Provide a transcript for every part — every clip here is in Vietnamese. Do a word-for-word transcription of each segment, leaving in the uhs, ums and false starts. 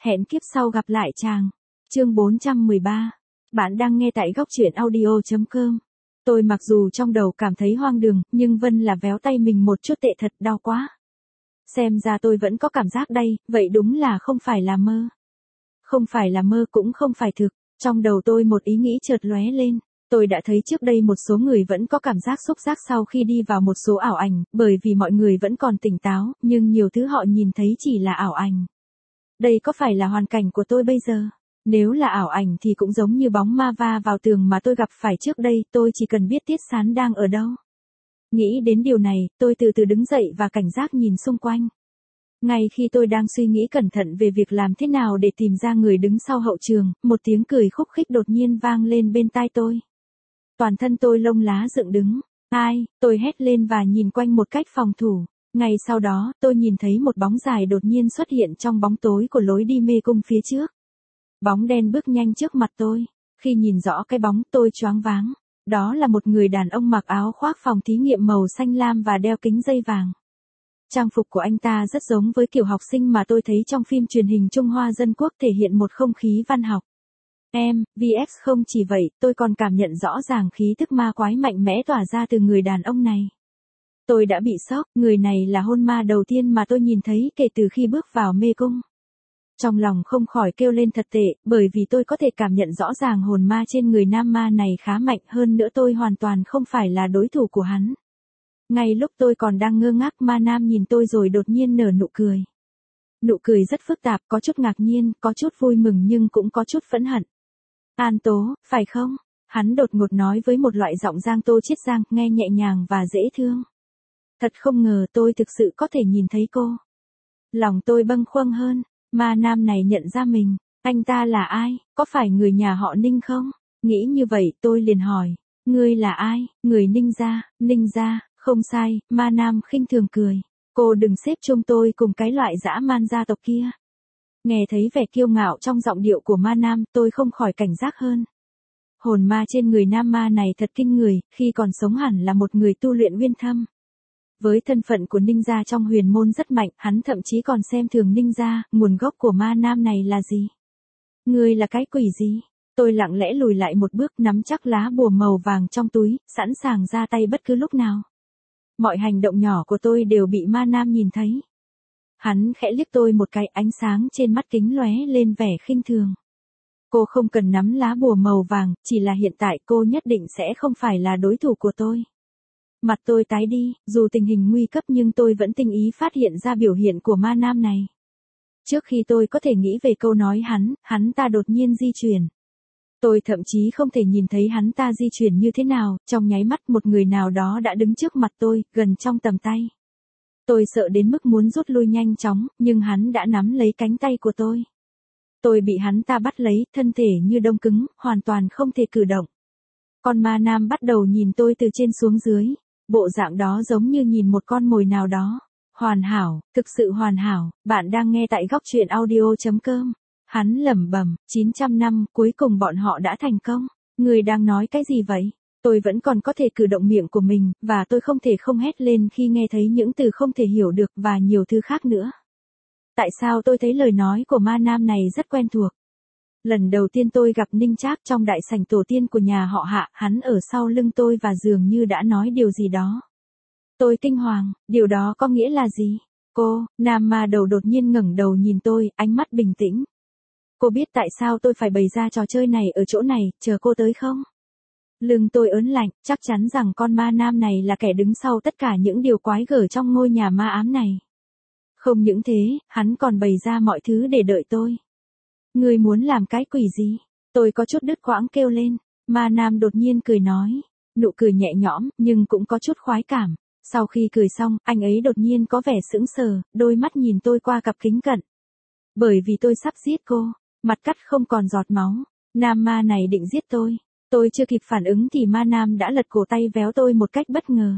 Hẹn kiếp sau gặp lại chàng. Chương bốn trăm mười ba. Bạn đang nghe tại góc truyện audio chấm com. Tôi mặc dù trong đầu cảm thấy hoang đường, nhưng Vân là véo tay mình một chút tệ thật, đau quá. Xem ra tôi vẫn có cảm giác đây, vậy đúng là không phải là mơ. Không phải là mơ cũng không phải thực, trong đầu tôi một ý nghĩ chợt lóe lên. Tôi đã thấy trước đây một số người vẫn có cảm giác xúc giác sau khi đi vào một số ảo ảnh, bởi vì mọi người vẫn còn tỉnh táo, nhưng nhiều thứ họ nhìn thấy chỉ là ảo ảnh. Đây có phải là hoàn cảnh của tôi bây giờ? Nếu là ảo ảnh thì cũng giống như bóng ma va vào tường mà tôi gặp phải trước đây, tôi chỉ cần biết Tiết Sán đang ở đâu. Nghĩ đến điều này, tôi từ từ đứng dậy và cảnh giác nhìn xung quanh. Ngay khi tôi đang suy nghĩ cẩn thận về việc làm thế nào để tìm ra người đứng sau hậu trường, một tiếng cười khúc khích đột nhiên vang lên bên tai tôi. Toàn thân tôi lông lá dựng đứng. Ai? Tôi hét lên và nhìn quanh một cách phòng thủ. Ngay sau đó, tôi nhìn thấy một bóng dài đột nhiên xuất hiện trong bóng tối của lối đi mê cung phía trước. Bóng đen bước nhanh trước mặt tôi. Khi nhìn rõ cái bóng, tôi choáng váng. Đó là một người đàn ông mặc áo khoác phòng thí nghiệm màu xanh lam và đeo kính dây vàng. Trang phục của anh ta rất giống với kiểu học sinh mà tôi thấy trong phim truyền hình Trung Hoa Dân Quốc, thể hiện một không khí văn học. Em, vê ét không chỉ vậy, tôi còn cảm nhận rõ ràng khí tức ma quái mạnh mẽ tỏa ra từ người đàn ông này. Tôi đã bị sốc, người này là hôn ma đầu tiên mà tôi nhìn thấy kể từ khi bước vào mê cung. Trong lòng không khỏi kêu lên thật tệ, bởi vì tôi có thể cảm nhận rõ ràng hồn ma trên người nam ma này khá mạnh, hơn nữa tôi hoàn toàn không phải là đối thủ của hắn. Ngay lúc tôi còn đang ngơ ngác, ma nam nhìn tôi rồi đột nhiên nở nụ cười. Nụ cười rất phức tạp, có chút ngạc nhiên, có chút vui mừng nhưng cũng có chút phẫn hận. An Tố, phải không? Hắn đột ngột nói với một loại giọng Giang Tô Chiết Giang, nghe nhẹ nhàng và dễ thương. Thật không ngờ tôi thực sự có thể nhìn thấy cô. Lòng tôi bâng khuâng hơn, ma nam này nhận ra mình. Anh ta là ai? Có phải người nhà họ Ninh không? Nghĩ như vậy tôi liền hỏi. Ngươi là ai? Người Ninh gia. Ninh gia, không sai, ma nam khinh thường cười. Cô đừng xếp chung tôi cùng cái loại dã man gia tộc kia. Nghe thấy vẻ kiêu ngạo trong giọng điệu của ma nam, tôi không khỏi cảnh giác hơn. Hồn ma trên người nam ma này thật kinh người, khi còn sống hẳn là một người tu luyện uyên thâm. Với thân phận của Ninh gia trong huyền môn rất mạnh, hắn thậm chí còn xem thường Ninh gia. Nguồn gốc của ma nam này là gì? Ngươi là cái quỷ gì? Tôi lặng lẽ lùi lại một bước, nắm chắc lá bùa màu vàng trong túi, sẵn sàng ra tay bất cứ lúc nào. Mọi hành động nhỏ của tôi đều bị ma nam nhìn thấy. Hắn khẽ liếc tôi một cái, ánh sáng trên mắt kính lóe lên vẻ khinh thường. Cô không cần nắm lá bùa màu vàng, chỉ là hiện tại cô nhất định sẽ không phải là đối thủ của tôi. Mặt tôi tái đi, dù tình hình nguy cấp nhưng tôi vẫn tinh ý phát hiện ra biểu hiện của ma nam này. Trước khi tôi có thể nghĩ về câu nói hắn, hắn ta đột nhiên di chuyển. Tôi thậm chí không thể nhìn thấy hắn ta di chuyển như thế nào, trong nháy mắt một người nào đó đã đứng trước mặt tôi, gần trong tầm tay. Tôi sợ đến mức muốn rút lui nhanh chóng, nhưng hắn đã nắm lấy cánh tay của tôi. Tôi bị hắn ta bắt lấy, thân thể như đông cứng, hoàn toàn không thể cử động. Con ma nam bắt đầu nhìn tôi từ trên xuống dưới, bộ dạng đó giống như nhìn một con mồi nào đó. Hoàn hảo, thực sự hoàn hảo, bạn đang nghe tại góc truyện audio chấm com. Hắn lẩm bẩm, chín trăm năm, cuối cùng bọn họ đã thành công. Người đang nói cái gì vậy? Tôi vẫn còn có thể cử động miệng của mình, và tôi không thể không hét lên khi nghe thấy những từ không thể hiểu được và nhiều thứ khác nữa. Tại sao tôi thấy lời nói của ma nam này rất quen thuộc? Lần đầu tiên tôi gặp Ninh Trác trong đại sảnh tổ tiên của nhà họ Hạ, hắn ở sau lưng tôi và dường như đã nói điều gì đó. Tôi kinh hoàng, điều đó có nghĩa là gì? Cô, nam ma đầu đột nhiên ngẩng đầu nhìn tôi, ánh mắt bình tĩnh. Cô biết tại sao tôi phải bày ra trò chơi này ở chỗ này, chờ cô tới không? Lưng tôi ớn lạnh, chắc chắn rằng con ma nam này là kẻ đứng sau tất cả những điều quái gở trong ngôi nhà ma ám này. Không những thế, hắn còn bày ra mọi thứ để đợi tôi. Ngươi muốn làm cái quỷ gì? Tôi có chút đứt quãng kêu lên. Ma nam đột nhiên cười nói. Nụ cười nhẹ nhõm, nhưng cũng có chút khoái cảm. Sau khi cười xong, anh ấy đột nhiên có vẻ sững sờ, đôi mắt nhìn tôi qua cặp kính cận. Bởi vì tôi sắp giết cô, mặt cắt không còn giọt máu. Nam ma này định giết tôi. Tôi chưa kịp phản ứng thì ma nam đã lật cổ tay véo tôi một cách bất ngờ.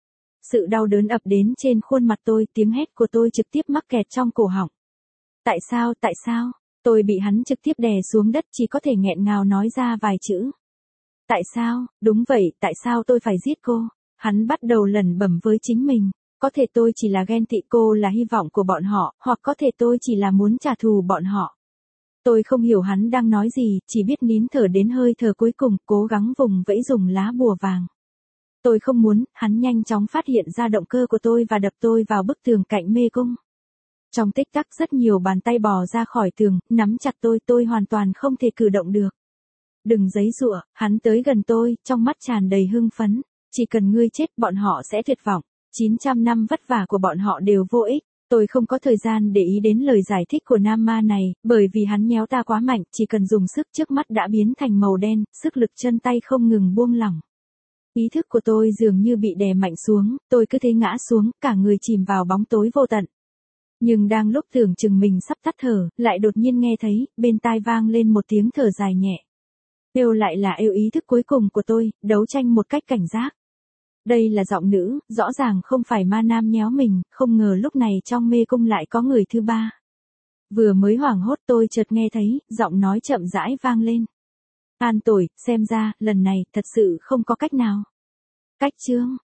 Sự đau đớn ập đến trên khuôn mặt tôi, tiếng hét của tôi trực tiếp mắc kẹt trong cổ họng. Tại sao, tại sao? Tôi bị hắn trực tiếp đè xuống đất, chỉ có thể nghẹn ngào nói ra vài chữ. Tại sao? Đúng vậy, tại sao tôi phải giết cô? Hắn bắt đầu lẩm bẩm với chính mình. Có thể tôi chỉ là ghen tị, cô là hy vọng của bọn họ, hoặc có thể tôi chỉ là muốn trả thù bọn họ. Tôi không hiểu hắn đang nói gì, chỉ biết nín thở đến hơi thở cuối cùng, cố gắng vùng vẫy dùng lá bùa vàng. Tôi không muốn, hắn nhanh chóng phát hiện ra động cơ của tôi và đập tôi vào bức tường cạnh mê cung. Trong tích tắc rất nhiều bàn tay bò ra khỏi tường, nắm chặt tôi, tôi hoàn toàn không thể cử động được. Đừng giãy giụa, hắn tới gần tôi, trong mắt tràn đầy hưng phấn. Chỉ cần ngươi chết bọn họ sẽ tuyệt vọng. chín trăm năm vất vả của bọn họ đều vô ích. Tôi không có thời gian để ý đến lời giải thích của nam ma này, bởi vì hắn nhéo ta quá mạnh, chỉ cần dùng sức trước mắt đã biến thành màu đen, sức lực chân tay không ngừng buông lỏng. Ý thức của tôi dường như bị đè mạnh xuống, tôi cứ thế ngã xuống, cả người chìm vào bóng tối vô tận. Nhưng đang lúc tưởng chừng mình sắp tắt thở, lại đột nhiên nghe thấy, bên tai vang lên một tiếng thở dài nhẹ. Yêu lại là yêu ý thức cuối cùng của tôi, đấu tranh một cách cảnh giác. Đây là giọng nữ, rõ ràng không phải ma nam nhéo mình, không ngờ lúc này trong mê cung lại có người thứ ba. Vừa mới hoảng hốt tôi chợt nghe thấy, giọng nói chậm rãi vang lên. An tuổi, xem ra, lần này, thật sự không có cách nào. Cách chương.